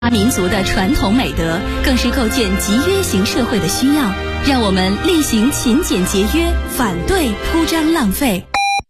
民族的传统美德，更是构建集约型社会的需要。让我们厉行勤俭节约，反对铺张浪费。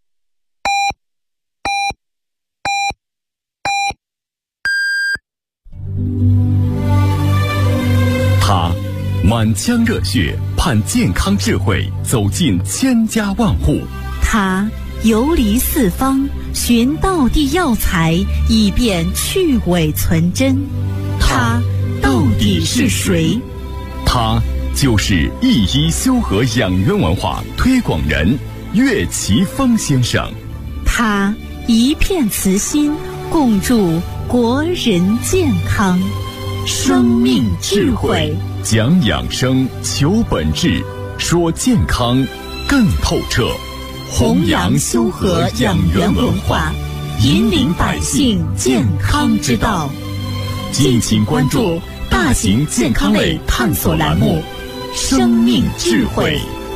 他满腔热血，盼健康智慧走进千家万户。 他游离四方，寻道地药材，以便去伪存真。他到底是谁？ 他就是一一修和养元文化推广人岳奇峰先生。 他一片慈心，共筑国人健康。生命智慧， 讲养生，求本质，说健康更透彻。 弘扬修和养元文化，引领百姓健康之道。 敬请关注大型健康类探索栏目《生命智慧》。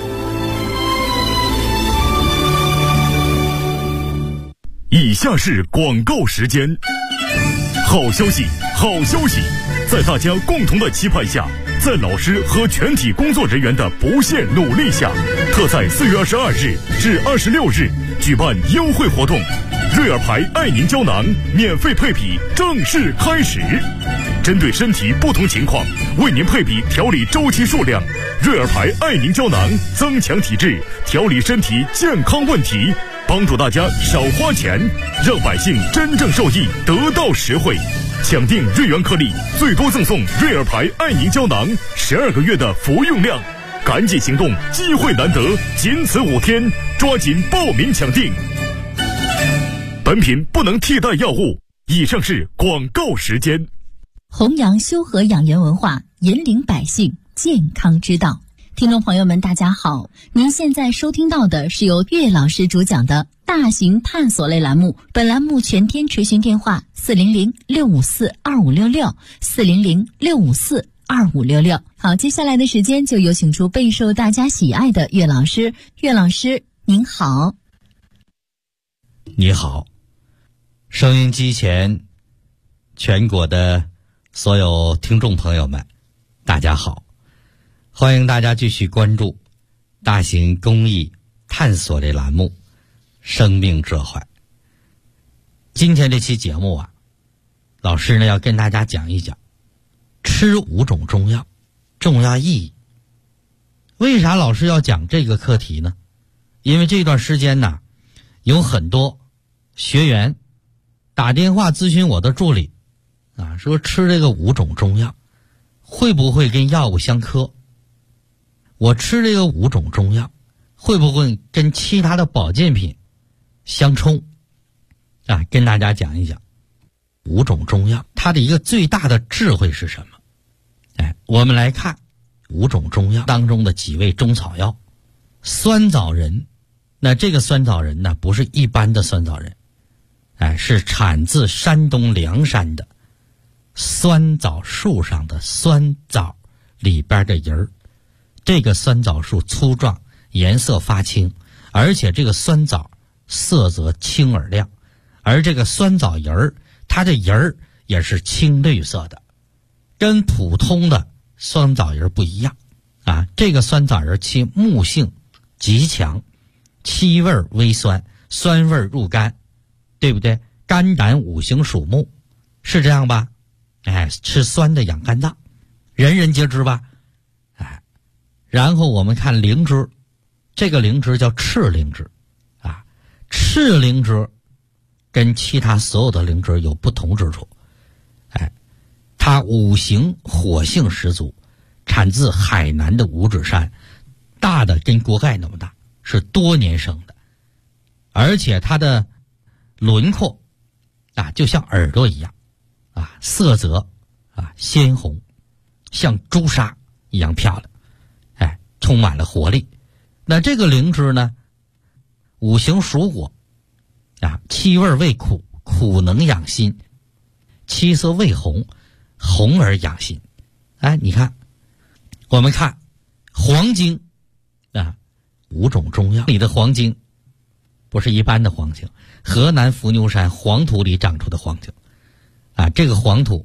以下是广告时间。好消息，好消息！在大家共同的期盼下，在老师和全体工作人员的不懈努力下，特在4月22日至26日举办优惠活动，瑞尔牌爱宁胶囊免费配比正式开始。针对身体不同情况，为您配比调理周期数量。瑞尔牌爱宁胶囊增强体质，调理身体健康问题，帮助大家少花钱，让百姓真正受益，得到实惠。抢订瑞元颗粒，最多赠送瑞尔牌爱宁胶囊12个月的服用量。赶紧行动，机会难得，仅此5天，抓紧报名抢订。本品不能替代药物。以上是广告时间。 弘扬修和养元文化，引领百姓健康之道。听众朋友们大家好，您现在收听到的是由岳老师主讲的大型探索类栏目，本栏目全天垂询电话400-654-2566，400-654-2566。好，接下来的时间就有请出备受大家喜爱的岳老师。岳老师您好。 你好，收音机前全国的所有听众朋友们大家好，欢迎大家继续关注大型公益探索类栏目生命智慧。今天这期节目啊，老师呢要跟大家讲一讲吃5种中药重要意义。为啥老师要讲这个课题呢？因为这段时间呢，有很多学员打电话咨询我的助理啊，说吃这个5种中药会不会跟药物相克？我吃这个5种中药会不会跟其他的保健品相冲啊？跟大家讲一讲5种中药它的一个最大的智慧是什么。我们来看5种中药当中的几味中草药。酸枣仁，那这个酸枣仁呢，不是一般的酸枣仁，是产自山东凉山的酸枣树上的酸枣里边的仁儿。这个酸枣树粗壮，颜色发青，而且这个酸枣色泽青而亮，而这个酸枣仁儿，它的仁儿也是青绿色的，跟普通的酸枣仁不一样啊。这个酸枣仁其木性极强，气味微酸，酸味入肝，对不对？肝胆5行属木，是这样吧？吃酸的养肝脏，人人皆知吧？然后我们看灵芝，这个灵芝叫赤灵芝啊。赤灵芝跟其他所有的灵芝有不同之处，它5行火性十足，产自海南的五指山，大的跟锅盖那么大，是多年生的，而且它的轮廓啊就像耳朵一样啊，色泽啊鲜红，像朱砂一样漂亮，充满了活力。那这个灵芝呢，5行属火啊，气味味苦，苦能养心，七色味红，红而养心。你看我们看黄精啊，5种中药里的黄精不是一般的黄精，河南伏牛山黄土里长出的黄精啊，这个黄土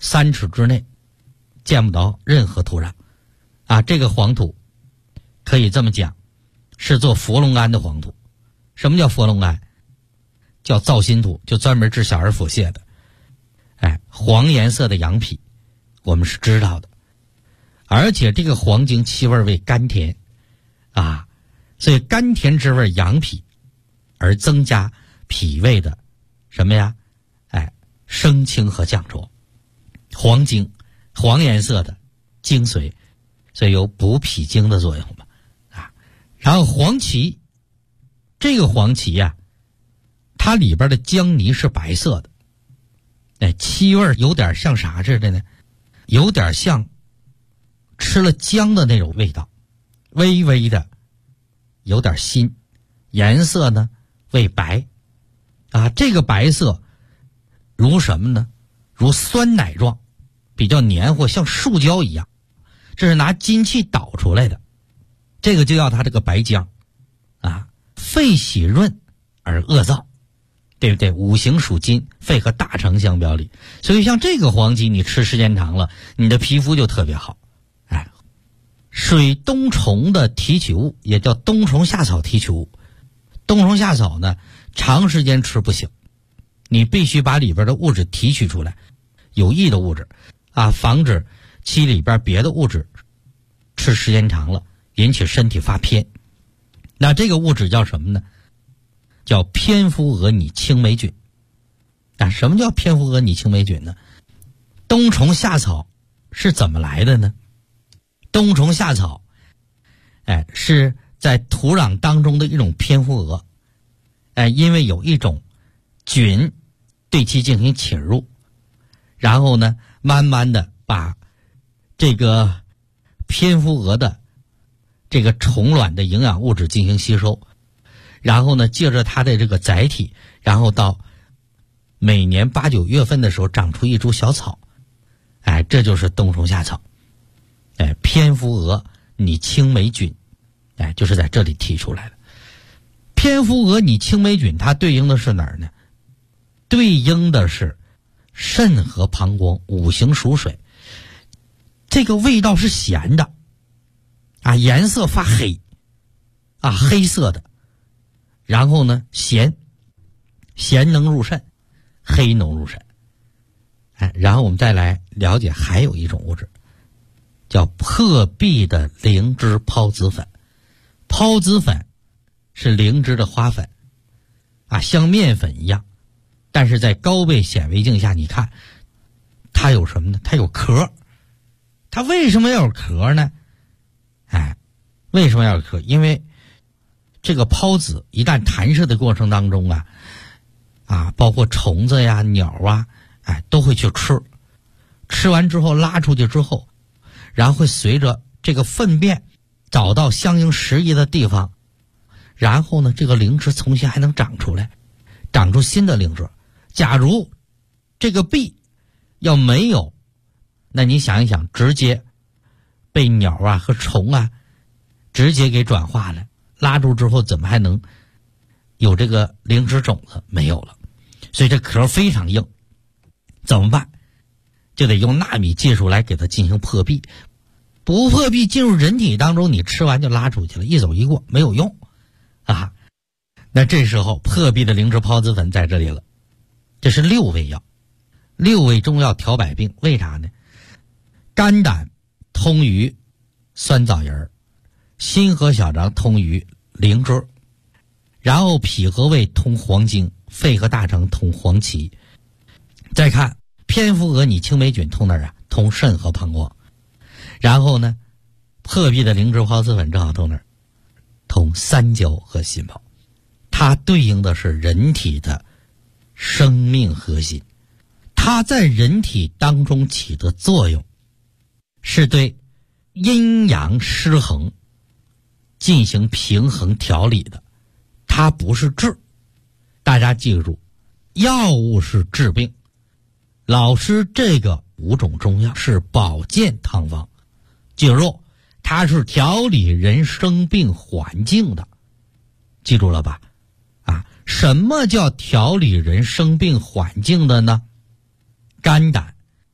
3尺之内见不到任何土壤啊。这个黄土可以这么讲，是做佛龙庵的黄土。什么叫佛龙庵？叫造心土，就专门治小儿腹泻的。黄颜色的羊皮我们是知道的，而且这个黄精气味为甘甜啊，所以甘甜之味养脾，而增加脾胃的什么呀？升清和降浊。黄精，黄颜色的精髓，所以有补脾经的作用嘛啊。然后黄芪，这个黄芪呀，它里边的姜泥是白色的，气味有点像啥似的呢？有点像吃了姜的那种味道，微微的有点辛，颜色呢为白啊。这个白色如什么呢？如酸奶状，比较黏糊，像树胶一样，这是拿金器捣出来的。这个就要它这个白姜啊，肺喜润而恶燥，对不对？五行属金，肺和大肠相表里，所以像这个黄芪你吃时间长了，你的皮肤就特别好。水冬虫的提取物也叫冬虫夏草提取物。冬虫夏草呢，长时间吃不行，你必须把里边的物质提取出来，有益的物质啊，防止其里边别的物质吃时间长了引起身体发偏。那这个物质叫什么呢？叫蝙蝠蛾拟青霉菌。什么叫蝙蝠蛾拟青霉菌呢？冬虫夏草是怎么来的呢？冬虫夏草是在土壤当中的一种蝙蝠蛾，因为有一种菌对其进行侵入，然后呢慢慢的把这个蝙蝠蛾的这个虫卵的营养物质进行吸收，然后呢借着它的这个载体，然后到每年8、9月份的时候长出一株小草，这就是冬虫夏草。蝙蝠蛾拟青霉菌，就是在这里提出来的。蝙蝠蛾拟青霉菌它对应的是哪儿呢？对应的是肾和膀胱，五行属水。这个味道是咸的啊，颜色发黑啊，黑色的。然后呢咸能入肾，黑能入肾。然后我们再来了解还有一种物质叫破壁的灵芝孢子粉。孢子粉是灵芝的花粉啊，像面粉一样，但是在高倍显微镜下你看它有什么呢？它有壳。它为什么要有壳呢？为什么要有壳？因为这个孢子一旦弹射的过程当中包括虫子呀、鸟啊，都会去吃，吃完之后拉出去之后，然后会随着这个粪便找到相应适宜的地方，然后呢这个灵芝重新还能长出来，长出新的灵芝。假如这个壁要没有，那你想一想，直接被鸟和虫直接给转化了，拉住之后怎么还能有这个灵芝种子？没有了。所以这壳非常硬，怎么办？就得用纳米技术来给它进行破壁。不破壁进入人体当中，你吃完就拉出去了，一走一过没有用那这时候破壁的灵芝孢子粉在这里了。这是6味药，6味中药调百病。为啥呢？肝胆通于酸枣仁，心和小肠通于灵芝，然后脾和胃通黄精，肺和大肠通黄芪。再看蝙蝠蛾拟青霉菌通哪儿通肾和膀胱。然后呢破壁的灵芝孢子粉正好通哪儿？通三焦和心包。它对应的是人体的生命核心，它在人体当中起的作用是对阴阳失衡进行平衡调理的，它不是治。大家记住，药物是治病，老师这个5种中药是保健汤方，记住它是调理人生病环境的，记住了吧？什么叫调理人生病环境的呢？肝胆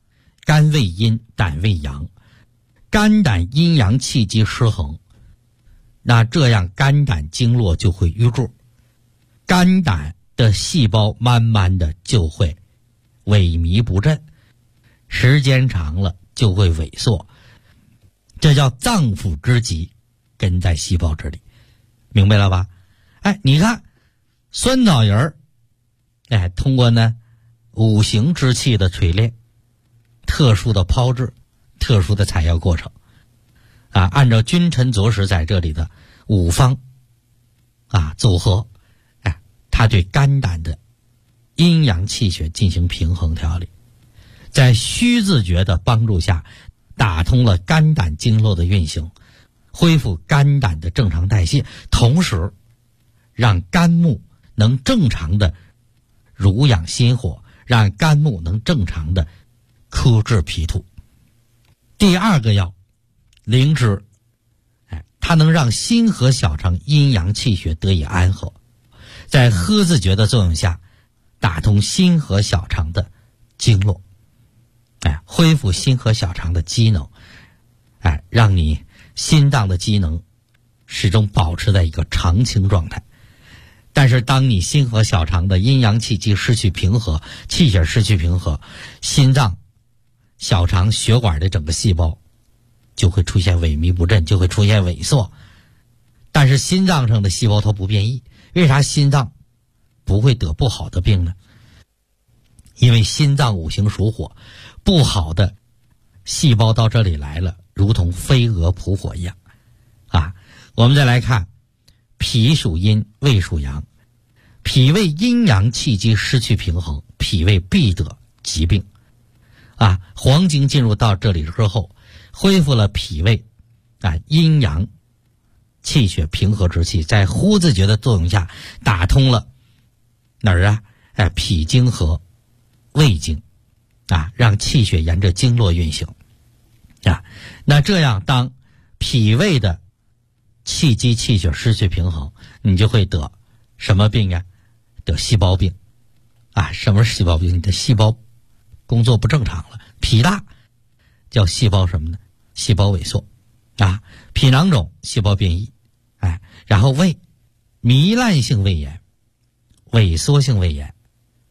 肝为阴，胆为阳，肝胆阴阳气机失衡，那这样肝胆经络就会淤住，肝胆的细胞慢慢的就会萎靡不振，时间长了就会萎缩，这叫脏腑之疾根在细胞这里，明白了吧？你看酸枣仁通过呢五行之气的锤炼，特殊的炮制，特殊的采药过程按照君臣佐使在这里的五方组合，它对肝胆的阴阳气血进行平衡调理，在虚字诀的帮助下打通了肝胆经络的运行，恢复肝胆的正常代谢，同时让肝木能正常的濡养心火，让肝木能正常的克制脾土。第二个药灵芝，它能让心和小肠阴阳气血得以安和，在呵字诀的作用下打通心和小肠的经络，恢复心和小肠的机能，让你心脏的机能始终保持在一个常青状态。但是当你心和小肠的阴阳气机失去平和，气血失去平和，心脏、小肠、血管的整个细胞就会出现萎靡不振，就会出现萎缩。但是心脏上的细胞它不变异，为啥心脏不会得不好的病呢？因为心脏五行属火，不好的细胞到这里来了，如同飞蛾扑火一样我们再来看脾属阴，胃属阳，脾胃阴阳气机失去平衡，脾胃必得疾病黄精进入到这里之后，恢复了脾胃阴阳气血平和之气，在呼字诀的作用下打通了哪儿脾经和胃经让气血沿着经络运行那这样当脾胃的气机气血失去平衡，你就会得什么病得细胞病什么是细胞病？你的细胞工作不正常了，脾大叫细胞什么呢？细胞萎缩脾囊肿，细胞变异然后胃糜烂性胃炎，萎缩性胃炎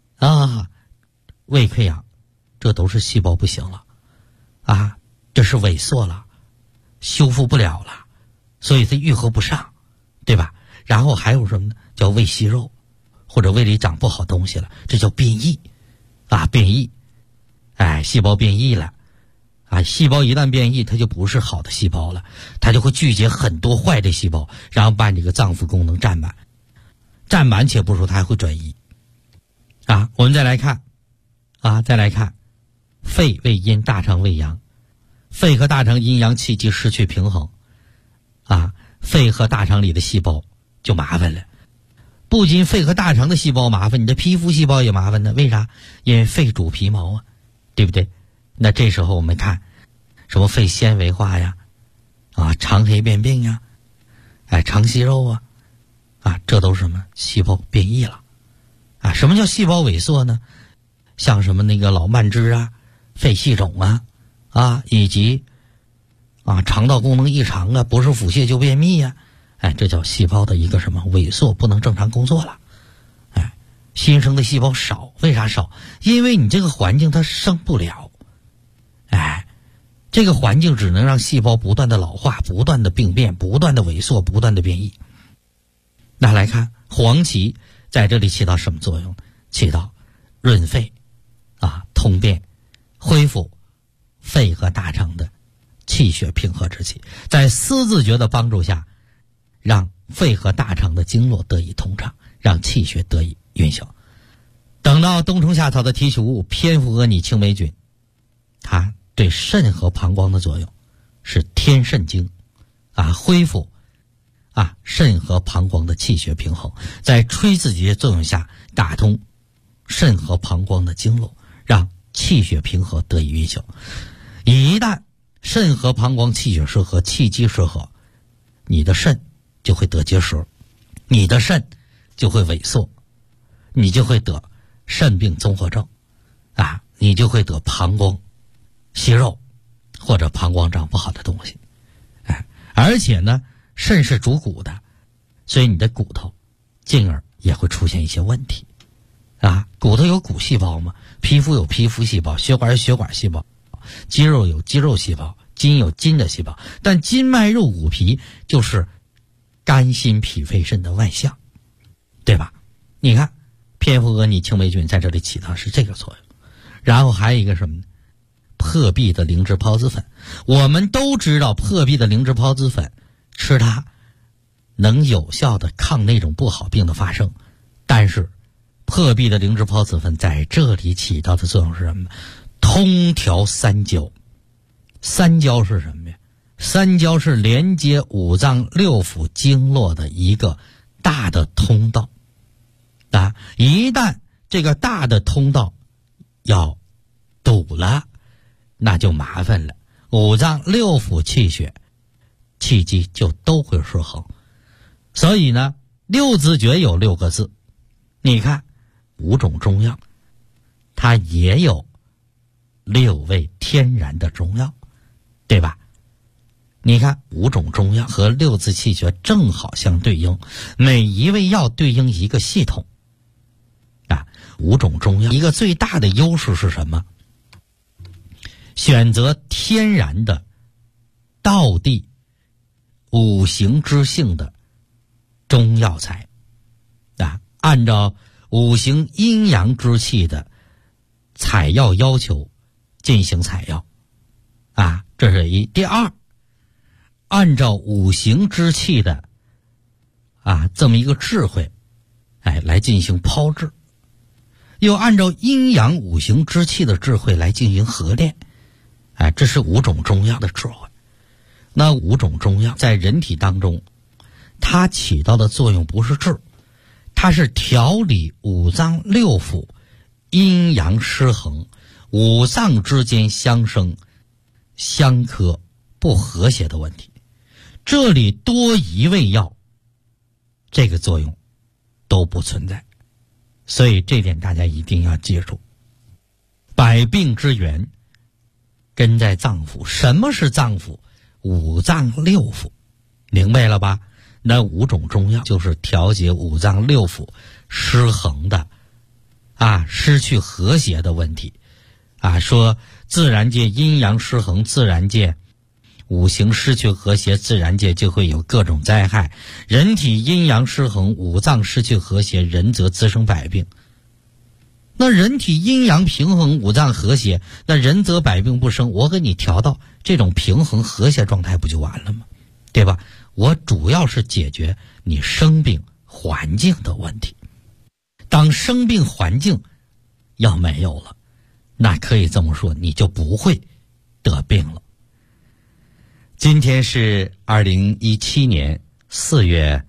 胃溃疡，这都是细胞不行了这是萎缩了，修复不了了，所以它愈合不上，对吧？然后还有什么呢？叫胃息肉，或者胃里长不好东西了，这叫变异变异细胞变异了细胞一旦变异，它就不是好的细胞了，它就会聚集很多坏的细胞，然后把你这个脏腑功能占满，占满且不说，它还会转移我们再来看肺为阴，大肠为阳，肺和大肠阴阳气机失去平衡肺和大肠里的细胞就麻烦了。不仅肺和大肠的细胞麻烦，你的皮肤细胞也麻烦呢。为啥？因为肺主皮毛对不对？那这时候我们看什么肺纤维化呀肠黑变病呀肠息肉这都是什么？细胞变异了什么叫细胞萎缩呢？像什么那个老慢支肺气肿以及肠道功能异常不是腹泻就便秘这叫细胞的一个什么萎缩，不能正常工作了新生的细胞少，为啥少？因为你这个环境它生不了这个环境只能让细胞不断的老化，不断的病变，不断的萎缩，不断的变异。那来看黄芪在这里起到什么作用？起到润肺通便，恢复肺和大肠的气血平和之气，在思字诀的帮助下，让肺和大肠的经络得以通畅，让气血得以运行。等到冬虫夏草的提取物偏附阿拟青霉菌，它对肾和膀胱的作用是天肾经恢复肾和膀胱的气血平衡，在吹字诀作用下打通肾和膀胱的经络，让气血平和得以运行。一旦肾和膀胱气血失和，气机失和，你的肾就会得结石，你的肾就会萎缩，你就会得肾病综合症你就会得膀胱息肉或者膀胱长不好的东西。而且呢，肾是主骨的，所以你的骨头进而也会出现一些问题骨头有骨细胞嘛，皮肤有皮肤细胞，血管有血管细胞，肌肉有肌肉细胞，筋有筋的细胞，但筋脉肉骨皮就是肝心脾肺肾的外象，对吧？你看蝙蝠蛾拟青霉菌在这里起到是这个作用。然后还有一个什么呢？破壁的灵芝孢子粉。我们都知道破壁的灵芝孢子粉吃它能有效的抗那种不好病的发生，但是破壁的灵芝孢子粉在这里起到的作用是什么？通调三焦。三焦是什么呀？三焦是连接五脏六腑经络的一个大的通道一旦这个大的通道要堵了，那就麻烦了，五脏六腑气血气机就都会失衡。所以呢，六字诀有6个字，你看5种中药它也有6味天然的中药，对吧？你看5种中药和6字气诀正好相对应，每一味药对应一个系统5种中药一个最大的优势是什么？选择天然的道地五行之性的中药材按照五行阴阳之气的采药要求进行采药这是一。第二，按照五行之气的这么一个智慧来进行炮制，又按照阴阳五行之气的智慧来进行合炼这是5种中药的智慧。那5种中药在人体当中它起到的作用不是治，它是调理五脏六腑阴阳失衡，五脏之间相生相克不和谐的问题。这里多一味药这个作用都不存在，所以这点大家一定要记住。百病之源根在脏腑。什么是脏腑？五脏六腑，明白了吧？那5种中药就是调节五脏六腑失衡的失去和谐的问题说自然界阴阳失衡，自然界五行失去和谐，自然界就会有各种灾害。人体阴阳失衡，五脏失去和谐，人则滋生百病。那人体阴阳平衡，五脏和谐，那人则百病不生。我给你调到这种平衡和谐状态不就完了吗？对吧？我主要是解决你生病环境的问题。当生病环境要没有了，那可以这么说，你就不会得病了。今天是2017年4月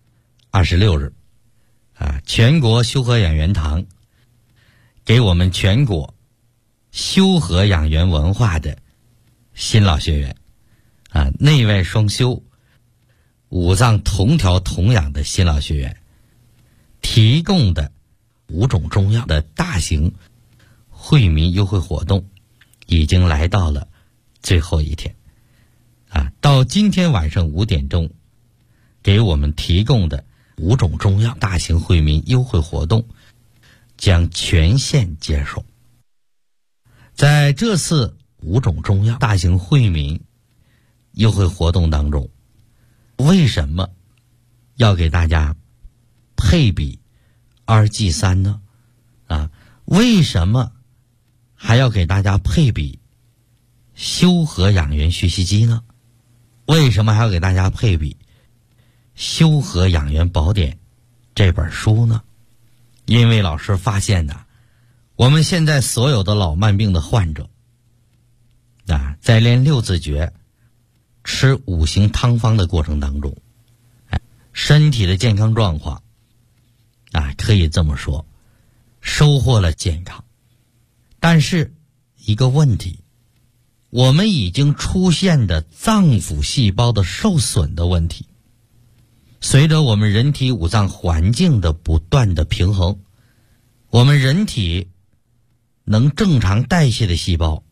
26日全国修和养元堂给我们全国修和养元文化的新老学员内外双修五脏同调同养的新老学员提供的5种中药的大型惠民优惠活动已经来到了最后一天到今天晚上5点钟给我们提供的5种中药大型惠民优惠活动将全线接受。在这次5种中药大型惠民优惠活动当中，为什么要给大家配比2G3呢？为什么还要给大家配比修和养元学习机呢？为什么还要给大家配比修和养元宝典这本书呢？因为老师发现我们现在所有的老慢病的患者在练6字诀吃5行汤方的过程当中身体的健康状况可以这么说收获了健康，但是一个问题，我们已经出现的脏腑细胞的受损的问题，随着我们人体五脏环境的不断的平衡，我们人体能正常代谢的细胞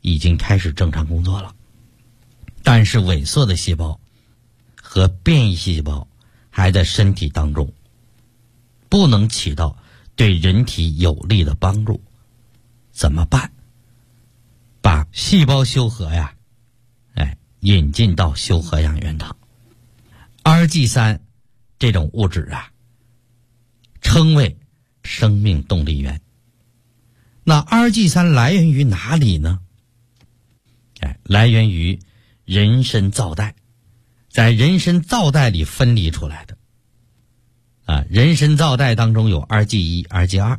已经开始正常工作了，但是萎缩的细胞和变异细胞还在身体当中，不能起到对人体有利的帮助。怎么办？把细胞修和呀，引进到修和养元堂。RG3 这种物质啊，称为生命动力源。那 RG3 来源于哪里呢？来源于人参皂苷，在人参皂苷里分离出来的。人参皂苷当中有 RG1、RG2，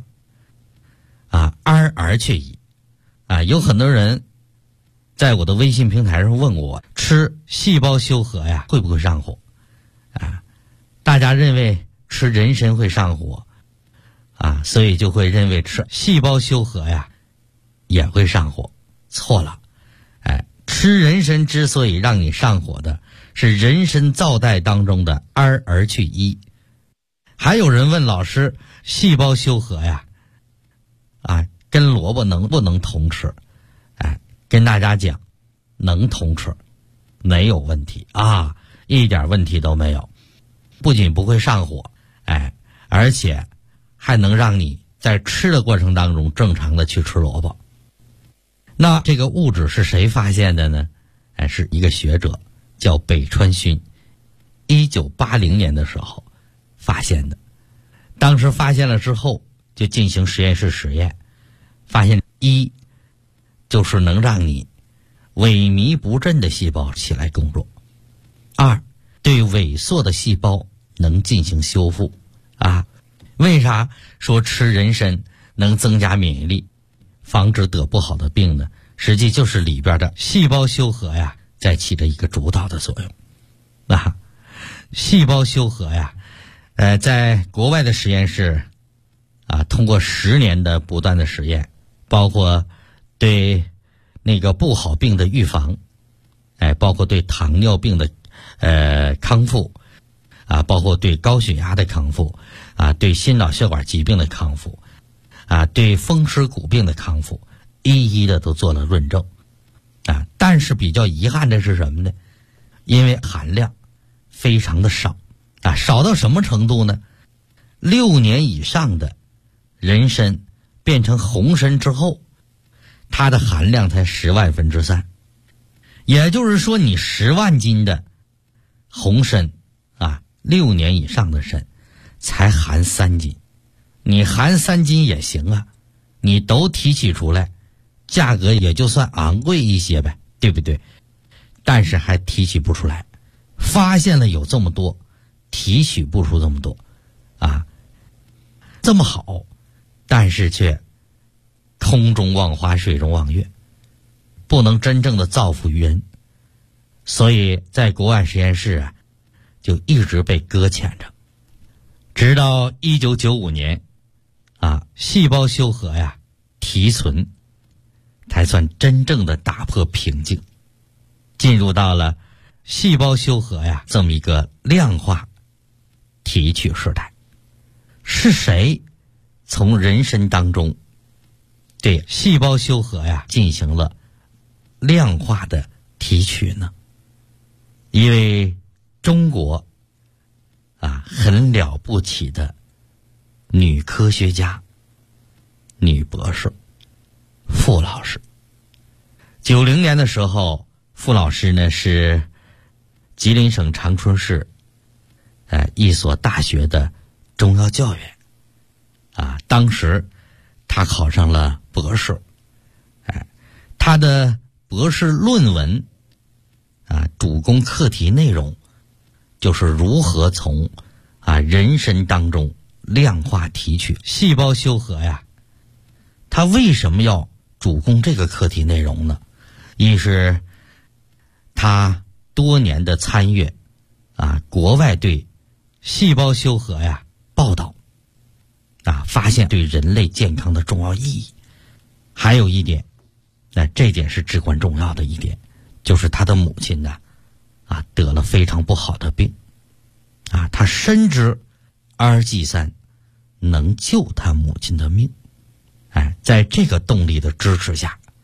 R 却一。有很多人在我的微信平台上问我，吃细胞修和呀会不会上火？大家认为吃人参会上火，所以就会认为吃细胞修和呀也会上火。错了，吃人参之所以让你上火的是人参皂苷当中的 R 去一。还有人问老师，细胞修和呀，跟萝卜能不能同吃？跟大家讲，能同吃，没有问题一点问题都没有。不仅不会上火，而且还能让你在吃的过程当中正常的去吃萝卜。那这个物质是谁发现的呢？是一个学者叫北川勋，1980年的时候发现的。当时发现了之后，就进行实验室实验，发现一就是能让你萎靡不振的细胞起来工作，二对萎缩的细胞能进行修复。为啥说吃人参能增加免疫力，防止得不好的病呢？实际就是里边的细胞修和呀在起着一个主导的作用。细胞修和呀在国外的实验室通过10年的不断的实验，包括对那个不好病的预防，包括对糖尿病的康复，包括对高血压的康复，对心脑血管疾病的康复，对风湿骨病的康复，一一的都做了论证。但是比较遗憾的是什么呢？因为含量非常的少，少到什么程度呢？6年以上的人参变成红参之后，它的含量才10万分之3。也就是说，你10万斤的红参6年以上的参才含3斤，你含3斤也行你都提取出来，价格也就算昂贵一些呗，对不对？但是还提取不出来，发现了有这么多，提取不出这么多这么好，但是却空中望花水中望月，不能真正的造福于人，所以在国外实验室就一直被搁浅着，直到1995年细胞修和提纯，才算真正的打破瓶颈，进入到了细胞修和这么一个量化提取时代。是谁从人参当中对细胞修和进行了量化的提取呢？一位中国很了不起的女科学家、女博士傅老师。90年的时候，傅老师呢是吉林省长春市一所大学的中药教员当时他考上了博士，他的博士论文主攻课题内容就是如何从人参当中量化提取细胞修和他为什么要主攻这个课题内容呢？一是他多年的参阅国外对细胞修和报道发现对人类健康的重要意义。还有一点，这点是至关重要的一点，就是他的母亲得了非常不好的病他深知 RG3 能救他母亲的命。在这个动力的支持下，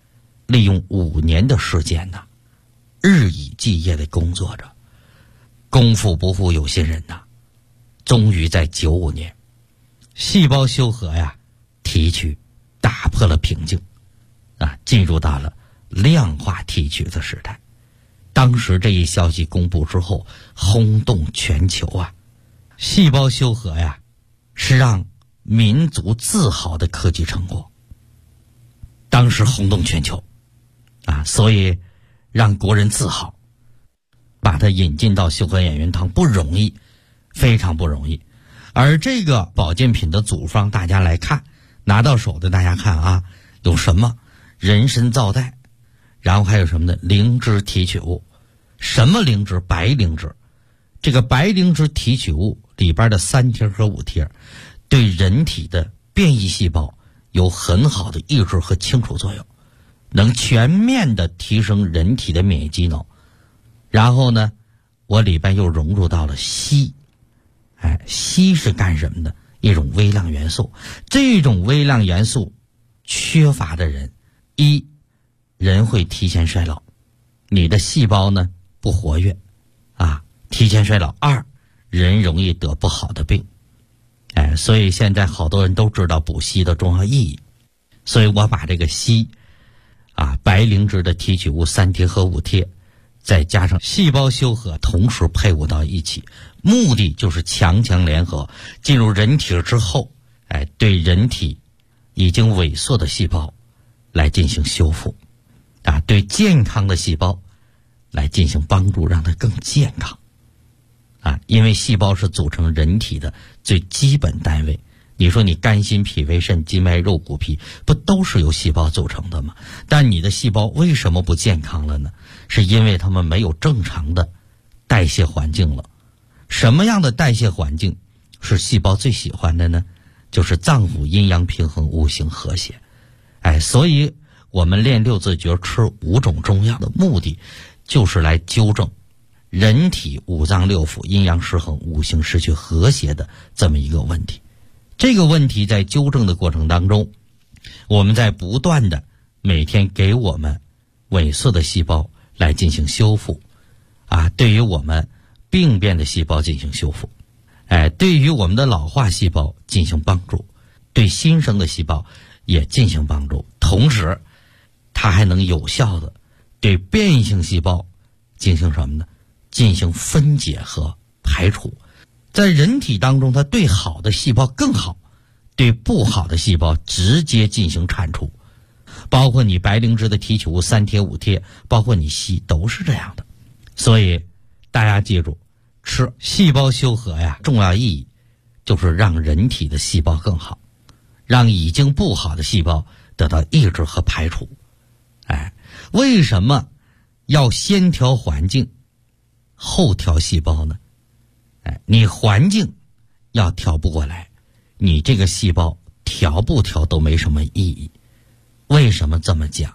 利用5年的时间呢，日以继夜的工作着，功夫不负有心人呐，终于在95年，细胞修和呀提取打破了瓶颈啊，进入到了量化提取的时代。当时这一消息公布之后，轰动全球啊！细胞修和呀，是让民族自豪的科技成果。当时轰动全球啊，所以让国人自豪。把它引进到修和养元汤不容易，非常不容易。而这个保健品的组方，大家来看，拿到手的大家看啊，有什么人参皂苷，然后还有什么呢？灵芝提取物。什么灵芝？白灵芝。这个白灵芝提取物里边的3贴和5贴，对人体的变异细胞有很好的抑制和清除作用，能全面的提升人体的免疫机能。然后呢，我里边又融入到了硒。硒是干什么的？一种微量元素。这种微量元素缺乏的人，一，人会提前衰老，你的细胞呢不活跃啊，提前衰老。2，人容易得不好的病。所以现在好多人都知道补硒的重要意义。所以我把这个硒啊，白灵芝的提取物3贴和5贴，再加上细胞修和，同时配伍到一起，目的就是强强联合，进入人体之后，对人体已经萎缩的细胞来进行修复啊，对健康的细胞来进行帮助，让它更健康啊。因为细胞是组成人体的最基本单位。你说你肝心脾胃肾筋脉肉骨皮不都是由细胞组成的吗？但你的细胞为什么不健康了呢？是因为它们没有正常的代谢环境了。什么样的代谢环境是细胞最喜欢的呢？就是脏腑阴阳平衡，五行和谐。所以我们练六字诀吃5种中药的目的，就是来纠正人体五脏六腑阴阳失衡，五行失去和谐的这么一个问题。这个问题在纠正的过程当中，我们在不断的每天给我们萎缩的细胞来进行修复啊，对于我们病变的细胞进行修复，对于我们的老化细胞进行帮助，对新生的细胞也进行帮助。同时它还能有效的对变异性细胞进行什么呢？进行分解和排除。在人体当中，它对好的细胞更好，对不好的细胞直接进行铲除。包括你白灵芝的提取物3贴5贴，包括你硒都是这样的。所以大家记住，吃细胞修和呀，重要意义就是让人体的细胞更好，让已经不好的细胞得到抑制和排除。为什么要先调环境后调细胞呢？你环境要调不过来，你这个细胞调不调都没什么意义。为什么这么讲？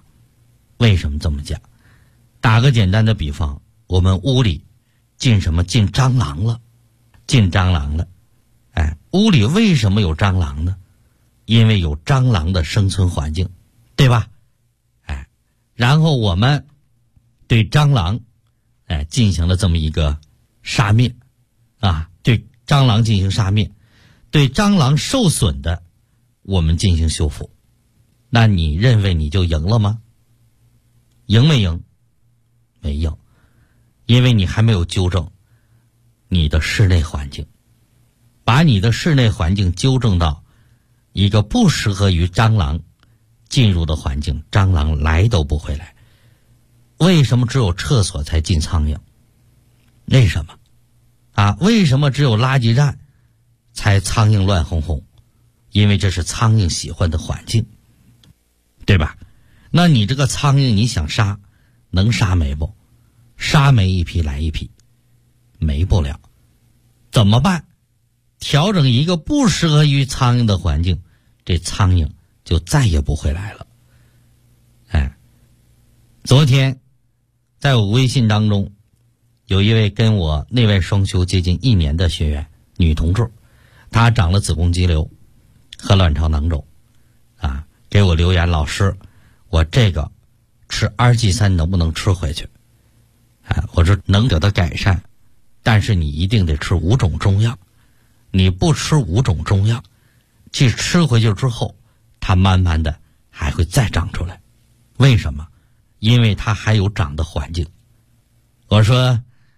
打个简单的比方，我们屋里进蟑螂了。屋里为什么有蟑螂呢？因为有蟑螂的生存环境，对吧？然后我们对蟑螂进行了这么一个杀灭啊，对蟑螂进行杀灭，对蟑螂受损的我们进行修复。那你认为你就赢了吗？赢没赢？没赢，因为你还没有纠正你的室内环境，把你的室内环境纠正到一个不适合于蟑螂进入的环境，蟑螂来都不会来。为什么只有厕所才进苍蝇？为什么为什么只有垃圾站才苍蝇乱哄哄？因为这是苍蝇喜欢的环境，对吧？那你这个苍蝇你想杀，能杀没不？杀没一批来一批，没不了。怎么办？调整一个不适合于苍蝇的环境，这苍蝇就再也不会来了。昨天在我微信当中有一位跟我内外双修接近1年的学员，女同志，她长了子宫肌瘤和卵巢囊肿给我留言，老师，我这个吃2G3能不能吃回去？我说能得到改善，但是你一定得吃5种中药。你不吃5种中药，即吃回去之后，它慢慢的还会再长出来。为什么？因为它还有长的环境。我说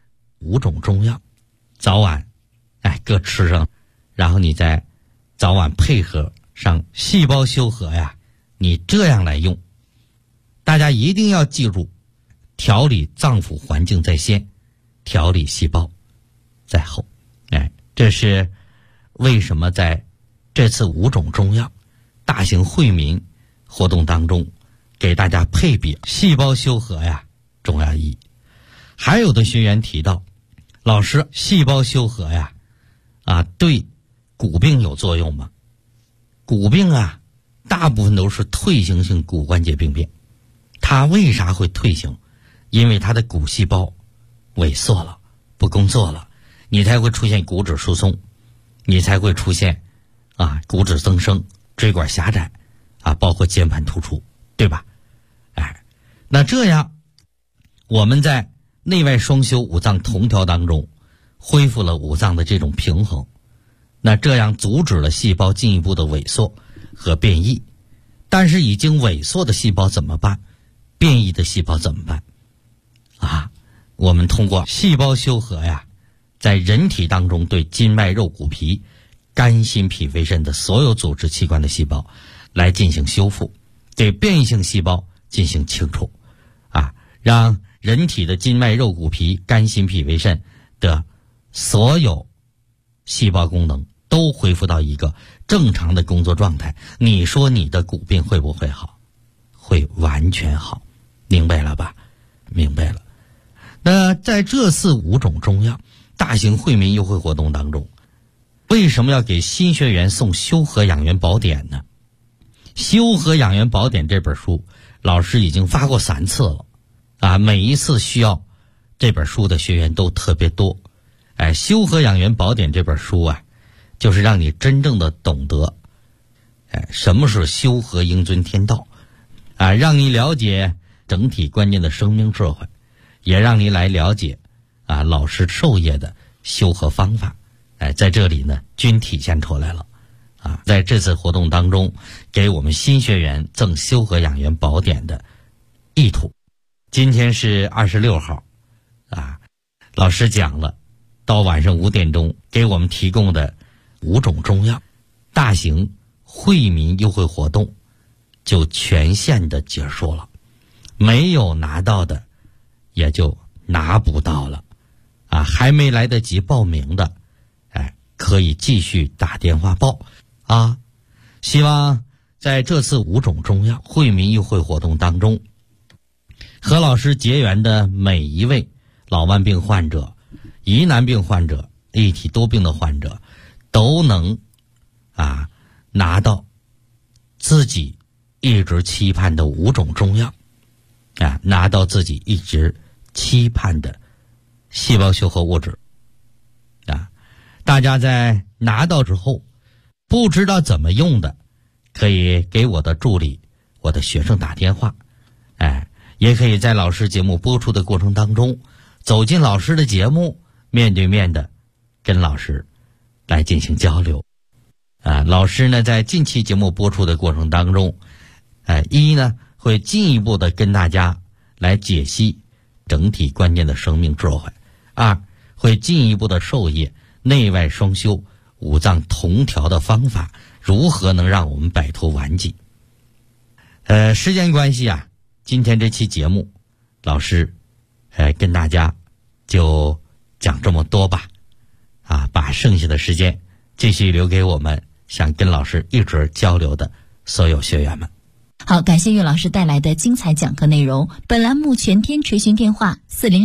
5种中药，早晚各吃上，然后你再早晚配合上细胞修和呀，你这样来用。大家一定要记住，调理脏腑环境在先，调理细胞在后。这是为什么在这次5种中药大型惠民活动当中给大家配比细胞修和呀重要意义。还有的学员提到，老师，细胞修和呀对骨病有作用吗？骨病大部分都是退行性骨关节病变。它为啥会退行？因为它的骨细胞萎缩了，不工作了，你才会出现骨质疏松，你才会出现骨质增生、椎管狭窄包括肩盘突出，对吧？那这样我们在内外双修五脏同调当中恢复了五脏的这种平衡，那这样阻止了细胞进一步的萎缩和变异。但是已经萎缩的细胞怎么办？变异的细胞怎么办？我们通过细胞修和在人体当中对筋脉肉骨皮、肝心脾肺肾的所有组织器官的细胞来进行修复，对变异性细胞进行清除，让人体的筋脉肉骨皮、肝心脾肺肾的所有细胞功能都恢复到一个正常的工作状态。你说你的骨病会不会好？会完全好。明白了吧？明白了。那在这次5种中药大型惠民优惠活动当中，为什么要给新学员送修和养元宝典呢？修和养元宝典这本书老师已经发过3次了每一次需要这本书的学员都特别多。修和养元宝典这本书就是让你真正的懂得什么是修和应遵天道让你了解整体关键的生命智慧，也让你来了解老师授业的修和方法在这里呢均体现出来了在这次活动当中给我们新学员赠修和养元宝典的意图。今天是26号老师讲了到晚上5点钟给我们提供的5种中药大型惠民优惠活动就全线的结束了，没有拿到的也就拿不到了还没来得及报名的可以继续打电话报希望在这次5种中药惠民优惠活动当中，和老师结缘的每一位老慢病患者、疑难病患者、立体多病的患者都能拿到自己一直期盼的5种中药拿到自己一直期盼的细胞修和物质大家在拿到之后不知道怎么用的，可以给我的助理、我的学生打电话也可以在老师节目播出的过程当中走进老师的节目，面对面的跟老师来进行交流老师呢在近期节目播出的过程当中一呢会进一步的跟大家来解析整体关键的生命智慧；2会进一步的授业内外双修五脏同调的方法，如何能让我们摆脱顽疾。时间关系今天这期节目老师跟大家就讲这么多吧把剩下的时间继续留给我们想跟老师一直交流的所有学员们。 好，感谢岳老师带来的精彩讲课内容。本栏目全天垂询电话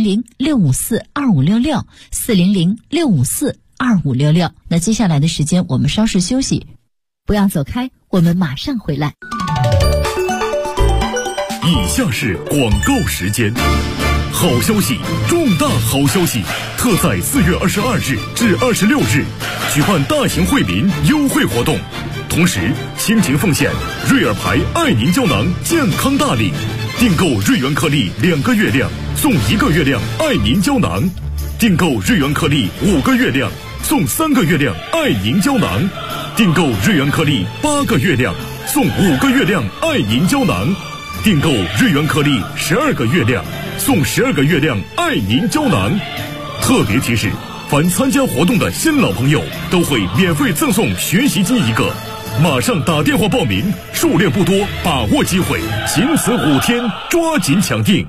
400-654-2566 400-654-2566。那接下来的时间我们稍事休息，不要走开，我们马上回来。 以下是广告时间。好消息，重大好消息！特在4月22日至26日举办大型惠民优惠活动，同时倾情奉献瑞尔牌爱宁胶囊健康大礼， 订购瑞元颗粒2个月亮送1个月亮爱凝胶囊，订购瑞元颗粒5个月亮送3个月亮爱凝胶囊，订购瑞元颗粒8个月亮送5个月亮爱凝胶囊，订购瑞元颗粒12个月亮送12个月亮爱凝胶囊。特别提示，凡参加活动的新老朋友都会免费赠送学习机1个，马上打电话报名，数量不多，把握机会，仅此5天，抓紧抢订。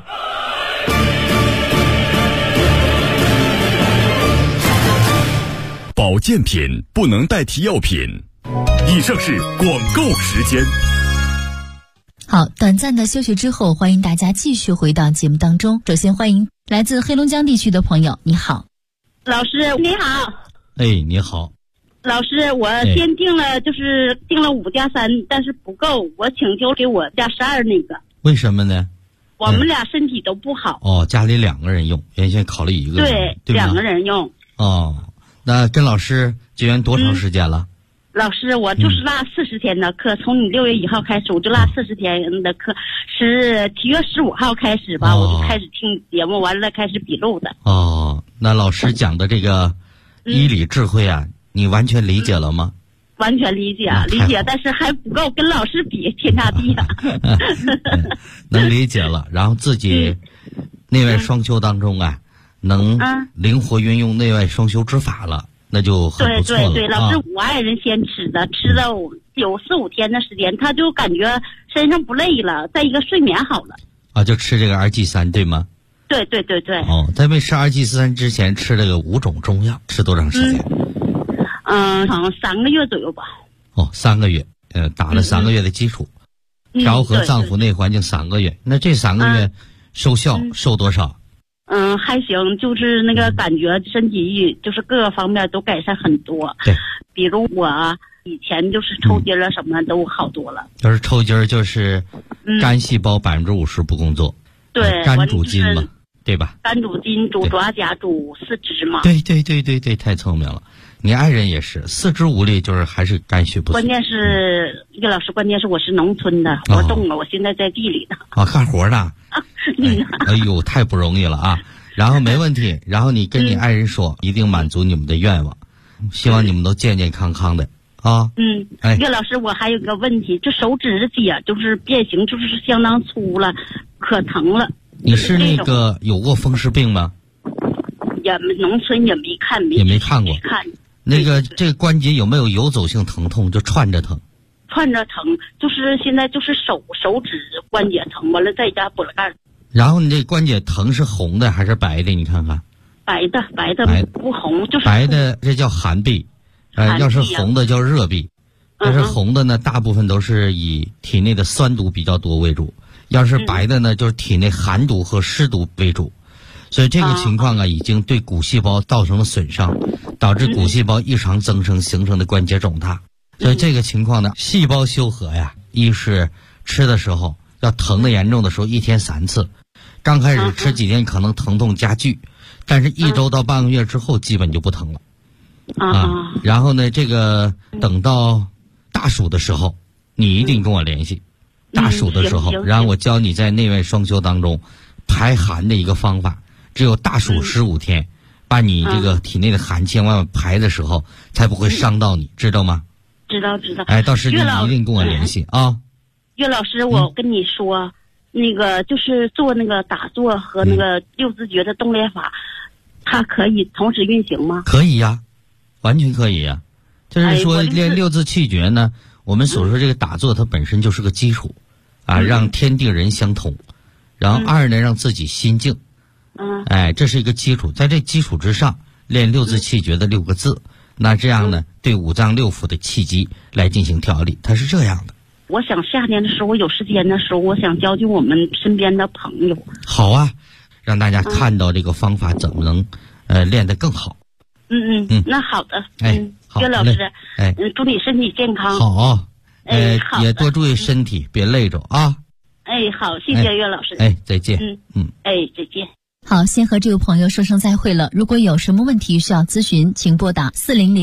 保健品不能代替药品。以上是广告时间。 好，短暂的休息之后，欢迎大家继续回到节目当中。首先欢迎来自黑龙江地区的朋友，你好。 老师你好。 哎，你好。 老师，我先订了，就是订了5+3，但是不够，我请求给我家12那个。 为什么呢？ 我们俩身体都不好。 哦，家里2个人用，原先考虑1个人， 对，2个人用。 哦，那跟老师结缘多长时间了？ 老师，我就是落40天的课，从你6月1号开始，我就落40天的课，是7月15号开始吧，我就开始听节目，完了开始笔录的。 哦，那老师讲的这个医理智慧啊，你完全理解了吗？ 完全理解，但是还不够，跟老师比天差地远。 能理解了，然后自己内外双修当中啊，能灵活运用内外双修之法了。那就很不错了。 对，老师，我爱人先吃的，吃了有4、5天的时间，他就感觉身上不累了，再一个睡眠好了。啊， 就吃这个2G3对吗？ 对。 哦，在没吃2G3之前吃这个5种中药，吃多长时间？ 好像3个月左右吧。 哦，3个月，打了3个月的基础，调和脏腑内环境3个月。那这3个月收效收多少？ 还行，就是那个感觉身体就是各个方面都改善很多。 对， 比如我以前就是抽筋了什么都好多了。 就是抽筋就是肝细胞50%不工作。 对， 肝主筋嘛，对吧？ 肝主筋，主爪甲，主四肢嘛。 对，太聪明了。你爱人也是四肢无力，就是还是肝血不足。 关键是叶老师，关键是我是农村的，我种了，我现在在地里呢。 干活呢。哎呦，太不容易了啊！然后没问题，然后你跟你爱人说，一定满足你们的愿望，希望你们都健健康康的啊。叶老师，我还有个问题，这手指甲就是变形，就是相当粗了，可疼了。 你是那个有过风湿病吗？ 农村也没看过。 那个这个关节有没有游走性疼痛？就串着疼。 串着疼，就是现在就是手指关节疼，完了再加补了钙。 然后你这关节疼是红的还是白的？你看看。 白的不红，就是白的，这叫寒痹。要是红的叫热痹。要是红的呢，大部分都是以体内的酸毒比较多为主。要是白的呢，就是体内寒毒和湿毒为主。所以这个情况已经对骨细胞造成了损伤，导致骨细胞异常增生形成的关节肿大。所以这个情况呢，细胞修和呀，一是吃的时候要疼的严重的时候1天3次，刚开始吃几天可能疼痛加剧，但是1周到半个月之后基本就不疼了。然后呢，这个等到大暑的时候，你一定跟我联系。大暑的时候，然后我教你在内外双修当中排寒的一个方法。只有大暑15天，把你这个体内的寒气慢慢排的时候，才不会伤到你，知道吗？ 知道。 到时你一定跟我联系啊。 岳老师，我跟你说，那个就是做那个打坐和那个六字诀的动练法，它可以同时运行吗？ 可以呀，完全可以呀。就是说练六字气诀呢，我们所说这个打坐它本身就是个基础让天地人相通，然后二呢让自己心静。这是一个基础，在这基础之上练六字气诀的6个字，那这样呢对五脏六腑的气机来进行调理，它是这样的。 我想夏天的时候有时间的时候，我想教我们身边的朋友。 好啊，让大家看到这个方法怎么能练得更好。 那好的。 好， 岳老师，祝你身体健康。 好，也多注意身体，别累着啊。 好，谢谢岳老师。 再见。 再见。 好，先和这位朋友说声再会了。如果有什么问题需要咨询，请拨打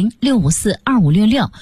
400-654-2566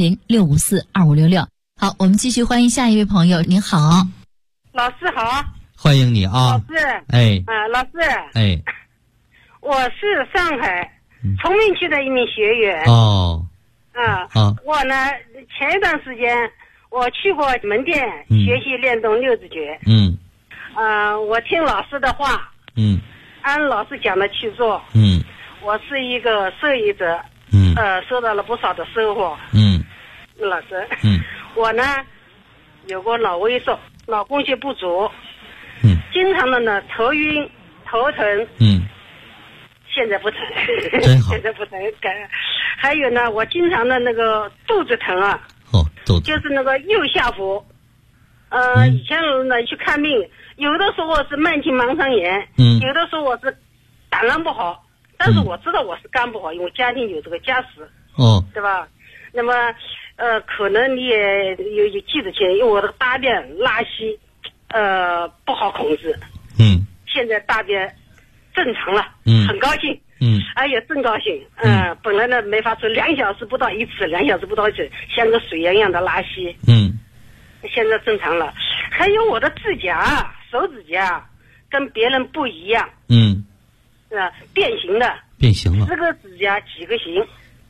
400-654-2566。好，我们继续欢迎下一位朋友。您好。 老师好。 欢迎你啊！ 老师， 哎， 老师， 哎， 我是上海崇明区的一名学员。 哦， 我呢，前一段时间我去过门店学习练动六字诀。我听老师的话，按老师讲的去做。我是一个受益者，收到了不少的收获。老师，我呢有过脑萎缩，脑供血不足。经常的呢头晕头疼，现在不疼， 真好， 现在不疼。还有呢，我经常的那个肚子疼啊， 肚子就是那个右下腹，以前呢去看病，有的时候是慢性盲肠炎，有的时候我是胆囊不好，但是我知道我是肝不好，因为家庭有这个家史，对吧？那么可能你也有记得清，因为我的大便拉稀。不好控制。现在大便正常了，很高兴。哎呀，真高兴。本来呢没法出，2小时不到一次，2小时不到一次，像个水一样的拉稀。现在正常了。还有我的指甲，手指甲跟别人不一样。变形的。变形了。4个指甲几个形。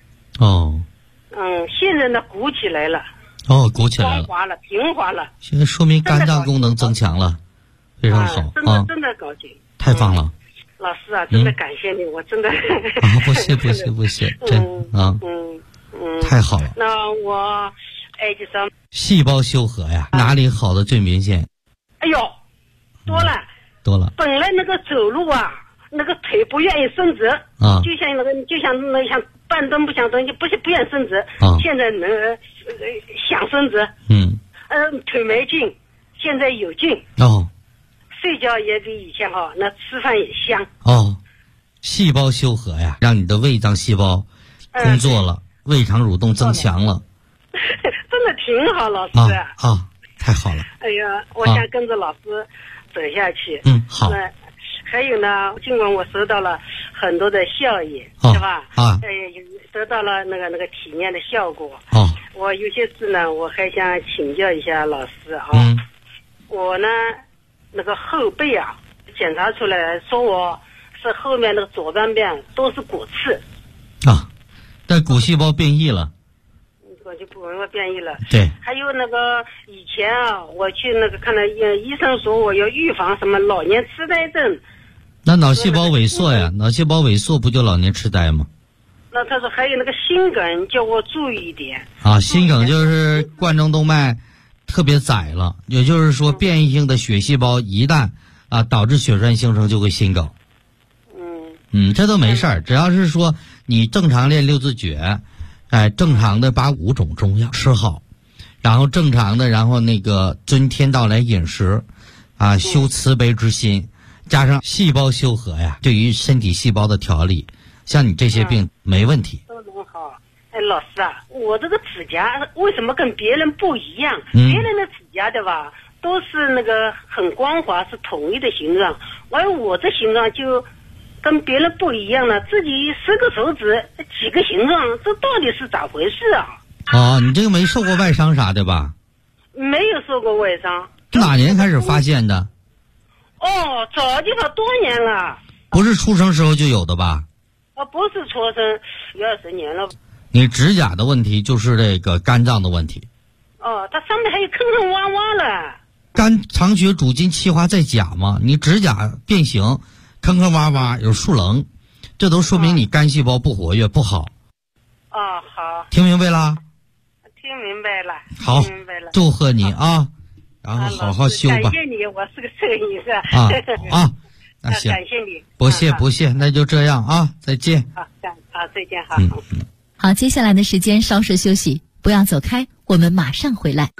现在呢鼓起来了。 鼓起来了， 光滑了，平滑了。 现在说明肝脏功能增强了，非常好啊！真的高兴， 太棒了。 老师啊，真的感谢你，我真的不谢，真太好了。 那我就是细胞修和呀，哪里好的最明显？ 哎呦，多了。本来那个走路啊，那个腿不愿意伸直就像半蹲不想蹲，就不愿意伸直。现在能想伸直。腿没劲，现在有劲。睡觉也比以前好，那吃饭也香。细胞修和呀，让你的胃脏细胞工作了，胃肠蠕动增强了。真的挺好，老师。太好了。哎呀，我想跟着老师走下去。好。还有呢，尽管我收到了很多的效益，是吧？得到了那个体验的效果。我有些事呢，我还想请教一下老师啊。我呢，那个后背啊，检查出来说我是后面那个左半边都是骨刺。但骨细胞变异了。骨细胞变异了。对。还有那个以前啊，我去那个看了医生说我要预防什么老年痴呆症。那脑细胞萎缩呀，脑细胞萎缩不就老年痴呆吗？那他说还有那个心梗，叫我注意一点。心梗就是冠状动脉特别窄了，也就是说变异性的血细胞一旦导致血栓形成就会心梗。这都没事儿，只要是说你正常练六字诀，正常的把5种中药吃好，然后正常的，然后那个遵天道来饮食，修慈悲之心。加上细胞修和呀，对于身体细胞的调理，像你这些病没问题。都很好。老师啊，我这个指甲为什么跟别人不一样？别人的指甲对吧，都是那个很光滑，是统一的形状，而我这形状就跟别人不一样了。自己10个手指几个形状，这到底是咋回事啊？你这个没受过外伤啥的吧？没有受过外伤。哪年开始发现的？早就多年了。不是出生时候就有的吧？不是出生20年了。你指甲的问题就是这个肝脏的问题。它上面还有坑坑洼洼了。肝藏血主筋气化在甲嘛，你指甲变形，坑坑洼洼有竖棱，这都说明你肝细胞不活跃不好。好。听明白了？听明白了。好，明白了。祝贺你啊！然后好好修吧。感谢你，我是个摄影师。那行，感谢你。不谢，那就这样啊，再见。再见哈。 好，接下来的时间稍事休息，不要走开，我们马上回来。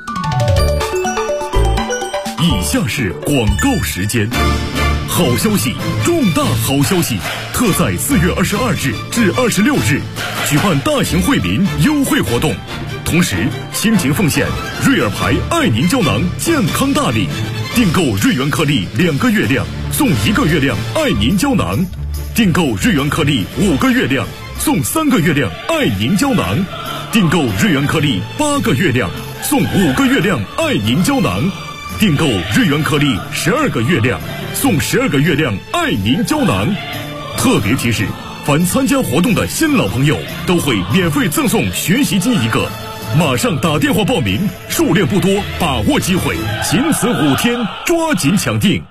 以下是广告时间。好消息，重大好消息！特在4月22日至26日举办大型惠民优惠活动，同时倾情奉献瑞尔牌爱您胶囊健康大礼，订购瑞元颗粒2个月量送1个月量爱您胶囊，订购瑞元颗粒5个月量送3个月量爱您胶囊，订购瑞元颗粒8个月量送5个月量爱您胶囊， 订购瑞元颗粒12个月亮，送12个月亮爱您胶囊。特别提示，凡参加活动的新老朋友都会免费赠送学习机1个。马上打电话报名，数量不多，把握机会，仅此5天，抓紧抢订。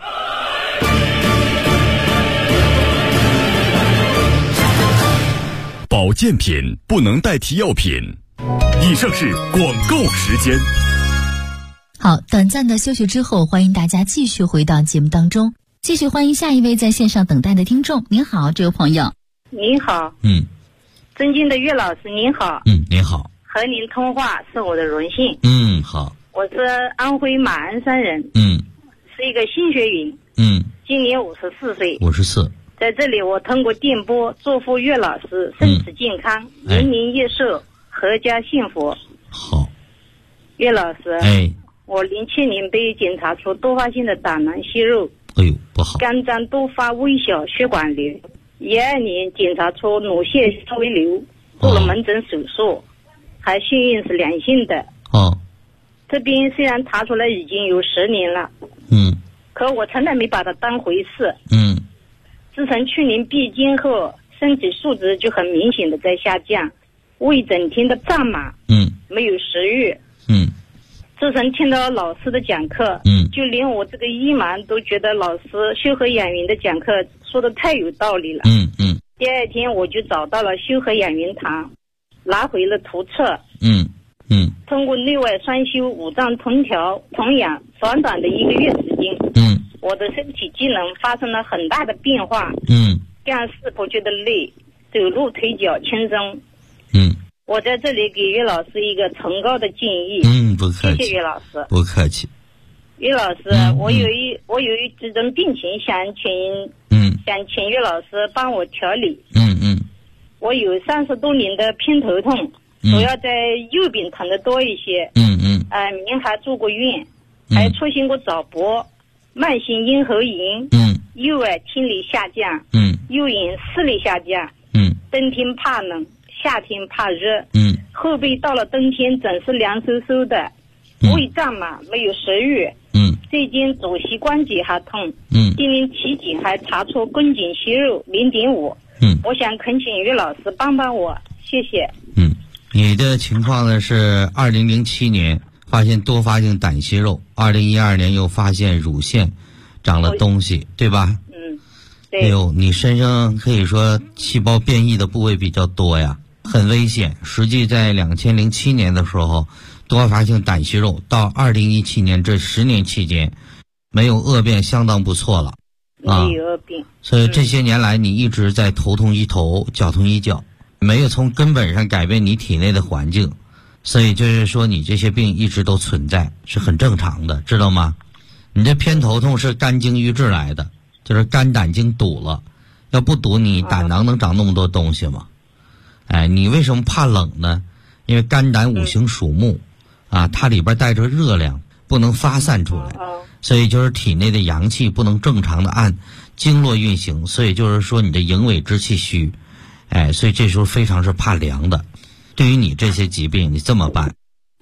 保健品不能代替药品。以上是广告时间。 好，短暂的休息之后，欢迎大家继续回到节目当中，继续欢迎下一位在线上等待的听众。您好，这位朋友。 您好。尊敬的岳老师您好。 您好。 和您通话是我的荣幸。 好。 我是安徽马鞍山人。是一个新学员。今年54岁。54。在这里我通过电波祝福岳老师身体健康，年年益寿，阖家幸福。 好。 岳老师。我07年被检查出多发性的胆囊息肉。 不好。 肝脏多发微小血管瘤。12年检查出乳腺稍微瘤，做了门诊手术，还幸运是良性的。这边虽然查出来已经有10年了，可我从来没把它当回事。自从去年闭经后，身体素质就很明显的在下降，胃整天的胀满，没有食欲。自从听到老师的讲课，就连我这个医盲都觉得老师修和养元的讲课说的太有道理了。第2天我就找到了修和养元堂，拿回了图册。通过内外双修5脏同调同养，短短的1个月时间，我的身体机能发生了很大的变化。干事不觉得累，走路腿脚轻松。我在这里给岳老师一个崇高的建议。 不客气。 谢谢岳老师。 不客气。 岳老师，我有几种病情想请岳老师帮我调理。我有30多年的偏头痛，主要在右边疼的多一些。您还住过院，还出现过早搏，慢性咽喉炎，右耳听力下降，右眼视力下降，冬天怕冷，夏天怕热，后背到了冬天总是凉飕飕的，胃胀满，没有食欲，最近左膝关节还痛，今年体检还查出宫颈息肉0.5，我想恳请岳老师帮帮我，谢谢。 你的情况呢是2007年发现多发性胆息肉，2012年又发现乳腺长了东西，对吧？ 对。 你身上可以说细胞变异的部位比较多呀，很危险。实际在2007年的时候，多发性胆息肉到2017年这10年期间，没有恶变，相当不错了。 没有恶变。 所以这些年来你一直在头痛医头，脚痛医脚，没有从根本上改变你体内的环境，所以就是说你这些病一直都存在，是很正常的，知道吗？你这偏头痛是肝经郁滞来的，就是肝胆经堵了，要不堵你胆囊能长那么多东西吗？你为什么怕冷呢？因为肝胆五行属木，它里边带着热量，不能发散出来，所以就是体内的阳气不能正常的按经络运行，所以就是说你的营卫之气虚，所以这时候非常是怕凉的。对于你这些疾病，你这么办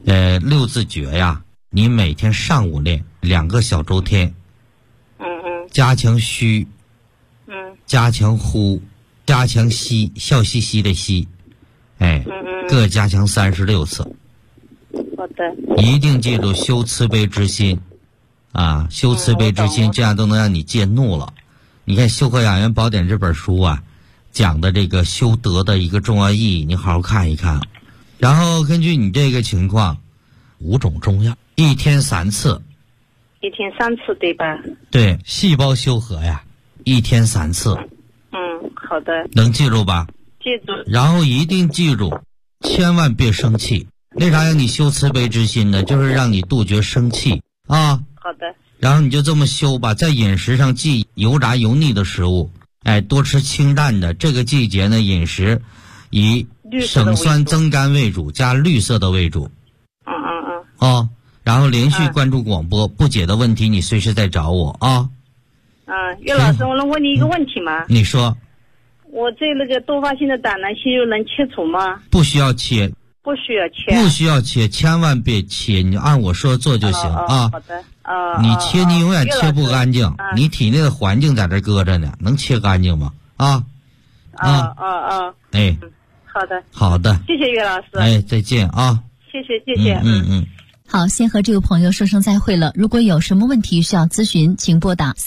，6字诀呀，你每天上午练2个小周天，加强虚，加强呼，加强吸，笑嘻嘻的吸，各加强36次。 好的。 一定记住修慈悲之心，修慈悲之心，这样都能让你戒怒了。你看《修和养元宝典》这本书讲的这个修德的一个重要意义，你好好看一看。然后根据你这个情况，5种中药，1天3次。 1天3次，对吧？ 对，细胞修和呀，1天3次。 好的。 能记住吧？ 记住。 然后一定记住，千万别生气。为啥让你修慈悲之心呢？就是让你杜绝生气啊。 好的。 然后你就这么修吧，在饮食上忌油炸油腻的食物，多吃清淡的。这个季节呢，饮食以省酸增甘为主，加绿色的为主。然后连续关注广播，不解的问题你随时再找我啊。 岳老师，我能问你一个问题吗？ 你说。 我这个多发性的胆囊息肉能切除吗？ 不需要切， 不需要切。 不需要切，千万别切，你按我说做就行啊。 好的。 你切你永远切不干净，你体内的环境在这搁着呢，能切干净吗？啊。哎。 好的。 好的。 谢谢岳老师。 哎，再见啊。 谢谢。 好，先和这位朋友说声再会了。如果有什么问题需要咨询，请拨打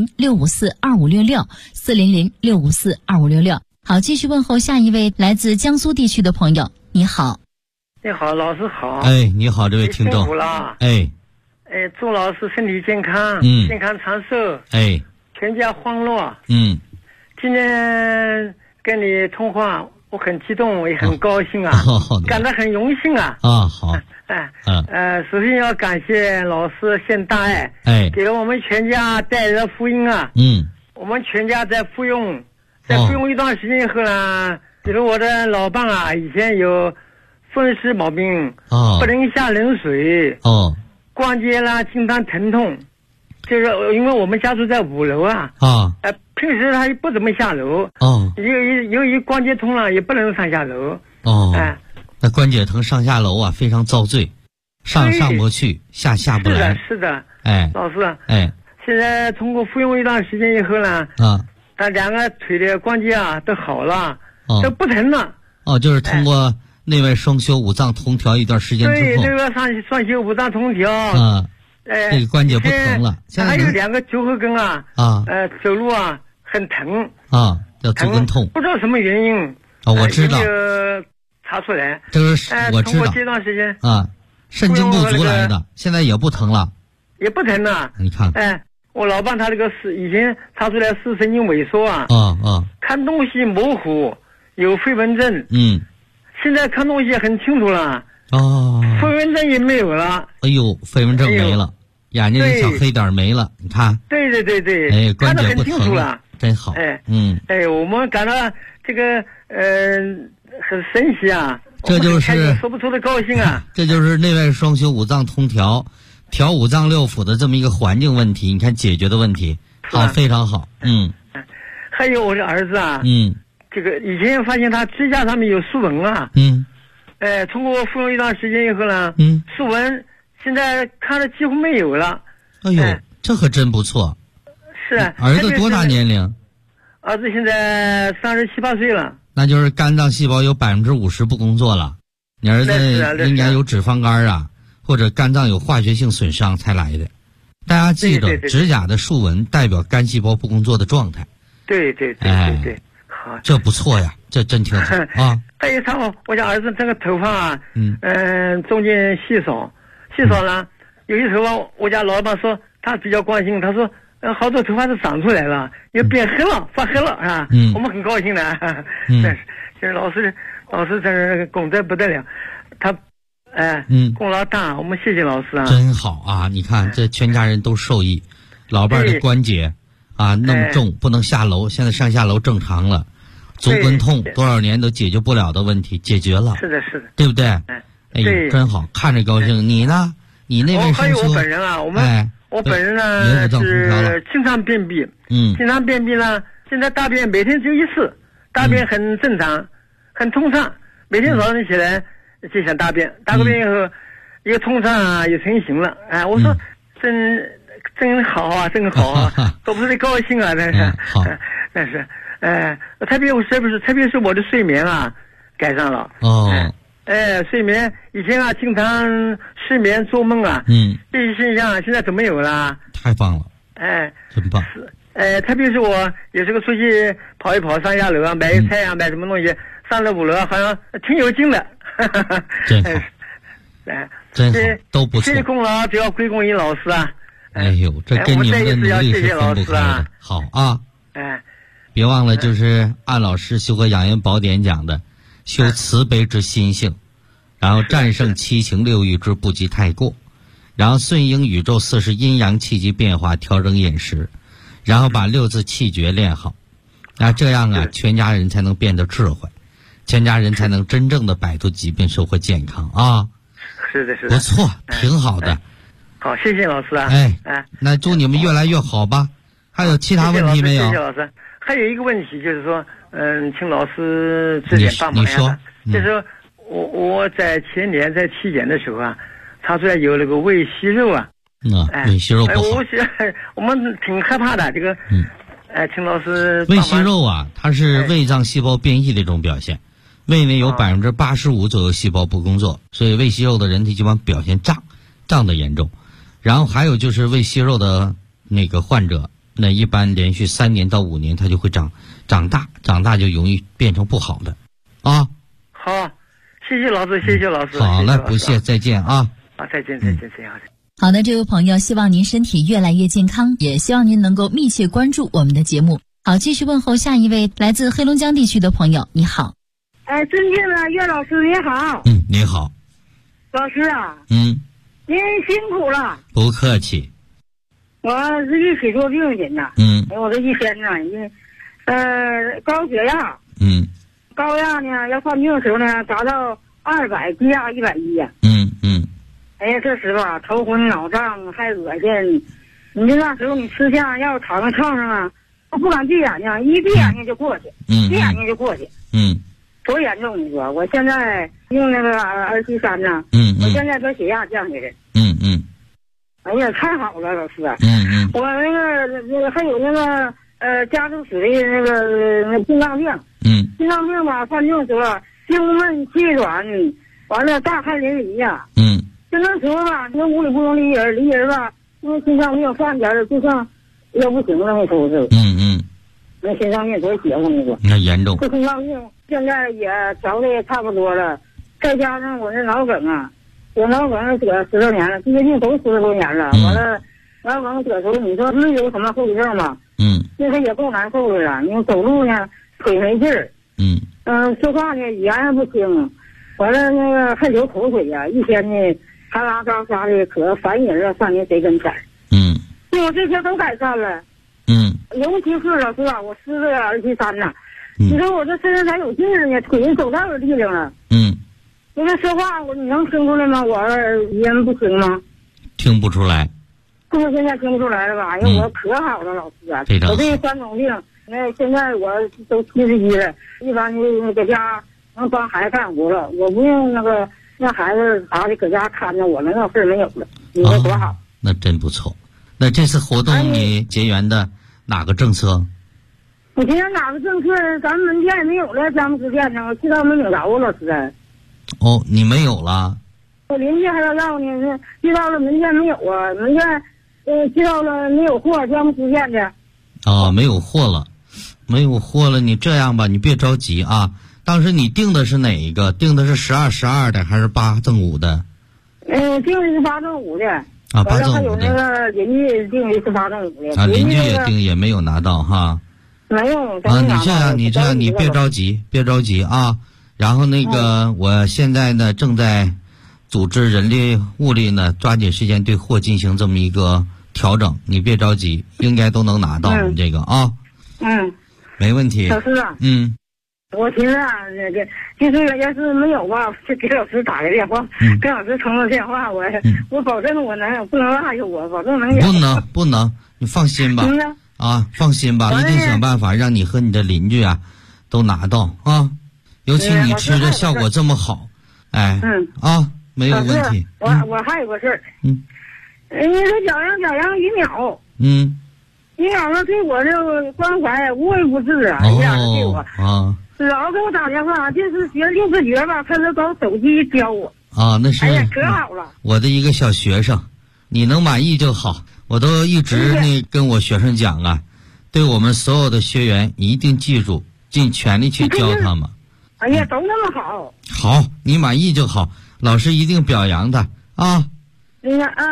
400-654-2566，400-654-2566。好，继续问候下一位来自江苏地区的朋友。你好。 你好，老师好。 哎，你好，这位听众。 辛苦了。祝老师身体健康，健康长寿。全家欢乐。今天跟你通话，我很激动，也很高兴啊，感到很荣幸啊。 好。 首先要感谢老师献大爱，给了我们全家带来了福音啊。我们全家在服用一段时间以后呢，比如我的老伴啊，以前有风湿毛病，不能下冷水，关节啦经常疼痛，就是因为我们家住在5楼啊，平时他也不怎么下楼，由于关节痛了也不能上下楼， 那关节疼上下楼啊非常遭罪，上不去，下不来。 是的，老师，现在通过服用一段时间以后呢，他两个腿的关节啊都好了，都不疼了。 就是通过内外双修五脏同调一段时间之后， 对，这个双修五脏同调， 这个关节不疼了。现在还有2个脚后跟啊，走路啊很疼叫足跟痛， 不知道什么原因我知道， 查出来， 这个是我知道。 通过这段时间肾精不足来的，现在也不疼了， 也不疼了。 你看， 我老伴他这个以前查出来是神经萎缩啊，看东西模糊，有飞蚊症，现在看东西很清楚了，飞蚊症也没有了。 哎呦，飞蚊症没了，眼睛一小黑点没了，你看。 对， 关节不很清楚了， 真好。 我们感到这个很神奇啊， 这就是说不出的高兴啊。 这就是内外双修五脏通调，调五脏六腑的这么一个环境问题，你看解决的问题好，非常好。 还有我的儿子啊，这个以前发现他指甲上面有竖纹啊，通过服用一段时间以后呢，竖纹现在看着几乎没有了。 哎呦，这可真不错。 是啊。 儿子多大年龄？ 儿子现在37、8岁了。 那就是肝脏细胞有50%不工作了，你儿子应该有脂肪肝啊，或者肝脏有化学性损伤才来的。大家记得，指甲的竖纹代表肝细胞不工作的状态。 对，好， 这不错呀，这真挺好啊。 还有我家儿子这个头发啊，中间稀少了，有些头发我家老板说他比较关心，他说好多头发都长出来了，也变黑了，发黑了啊！我们很高兴的。但是现在老师这功德不得了，他功劳大，我们谢谢老师啊。 真好啊！你看这全家人都受益，老伴的关节那么重，不能下楼，现在上下楼正常了，足跟痛多少年都解决不了的问题解决了。 是的， 对不对？哎呦，真好，看着高兴。你呢？你那位还有我本人啊，我本人呢是经常便秘，经常便秘呢，现在大便每天只有1次，大便很正常，很通畅，每天早上起来就想大便，大个便以后一个通畅啊，也成型了。我说真好啊，真好啊，说不出的高兴啊，但是特别是我的睡眠啊改善了。睡眠以前啊经常失眠做梦啊，这些现象现在都没有了。 太棒了，真棒。 特别是我有时候出去跑一跑，上下楼啊，买个菜啊，买什么东西，上了5楼好像挺有劲的。 真好，真好，都不错。 这些功劳都要归功于老师啊。 哎呦，这跟你们的努力是分不开的。好啊，别忘了，就是按老师《修和养颜宝典》讲的，修慈悲之心性，然后战胜七情六欲之不及太过，然后顺应宇宙40阴阳气机变化，调整饮食，然后把6字气诀练好，那这样啊，全家人才能变得智慧，全家人才能真正的摆脱疾病，收获健康啊。 是的， 不错，挺好的。 好，谢谢老师啊。 那祝你们越来越好吧。还有其他问题没有？ 谢谢老师。还有一个问题就是说，请老师指点帮忙呀。就是我在前年在体检的时候啊，查出来有那个胃息肉啊。 胃息肉不好。 我们挺害怕的这个。请老师。 胃息肉啊，它是胃脏细胞变异的一种表现。胃内有85%左右细胞不工作，所以胃息肉的人体基本上表现胀的严重。然后还有就是胃息肉的那个患者，那一般连续3年到5年，它就会长大就容易变成不好的。啊， 好，谢谢老师，谢谢老师。 好嘞，不谢，再见啊。 再见。 好的，这位朋友，希望您身体越来越健康，也希望您能够密切关注我们的节目。好，继续问候下一位来自黑龙江地区的朋友，你好。 尊敬的岳老师你好。 你好。 老师啊。 您辛苦了。 不客气。 我是一体弱病人呐。我这一天呢，高血压。高压呢，要犯病的时候呢，达到200，低压110呀。哎呀，这时候啊，头昏脑胀还恶心。你这那时候你吃下药躺在炕上啊，我不敢闭眼睛，一闭眼睛就过去。闭眼睛就过去。多严重你说？我现在用那个27-3呢。我现在把血压降下来。哎呀，太好了，老师。我那个还有那个家族史的那个心脏病。心脏病吧，犯病时候胸闷气短，完了大汗淋漓呀。就那时候吧，那屋里不能离人吧，因为心脏病犯点儿就像要不行了那时候是。那心脏病多邪乎你说？ 那严重。 这心脏病现在也调的也差不多了，再加上我那脑梗啊，我脑梗得10多年了，这些病都10多年了。完了，脑梗得时候你说是有什么后遗症吗？那个也够难受的了。你走路呢腿没劲儿。说话呢语言还不清，完了那个还流口水呀，一天呢哈拉嘎嘎的，可烦人了，上您谁跟前？我这些都改善了。尤其是老师啊，我吃这个27-3呐，你说我这身上咋有劲儿呢？腿走道有力量了。我这说话你能听出来吗？我语言不清吗？ 听不出来。 是不是现在听不出来了吧？哎呀，我可好了，老师啊！我这3种病，那现在我都71了，一般就搁家能帮孩子干活了，我不用那个让孩子啥的搁家看着我，那事儿没有了。你说多好？ 那真不错。那这次活动你结缘的哪个政策？ 我结缘哪个政策？咱们门店没有了，咱们支店呢，我去到没领着我老师。 你没有了？ 我邻居还要呢，去到了门店没有啊，门店去到了没有货，咱们支店的。 没有货了，你这样吧，你别着急啊。当时你订的是哪一个？订的是12/12的还是8正5的？ 订的是8正5的。 8正5的。 还有那个邻居订的是8正5的。 邻居也订也没有拿到哈。 没有。 你这样，你别着急啊。然后那个，我现在呢正在组织人力物力呢，抓紧时间对货进行这么一个调整。你别着急，应该都能拿到你这个啊。没问题。 老师啊。我寻思啊，就是要是没有吧，就给老师打个电话，跟老师通个电话，我保证我能，不能落下我，保证能有。 不能，你放心吧。放心吧，一定想办法让你和你的邻居啊都拿到啊。尤其你吃的效果这么好，没有问题。 我还有个事儿。那个小杨于淼。于淼呢对我这个关怀无微不至啊，对我老给我打电话，就是学吧，他都搞手机教我。 那是。 哎呀，可好了。 我的一个小学生，你能满意就好。我都一直跟我学生讲啊，对我们所有的学员一定记住，尽全力去教他们。 哎呀，都那么好。 好，你满意就好，老师一定表扬他啊。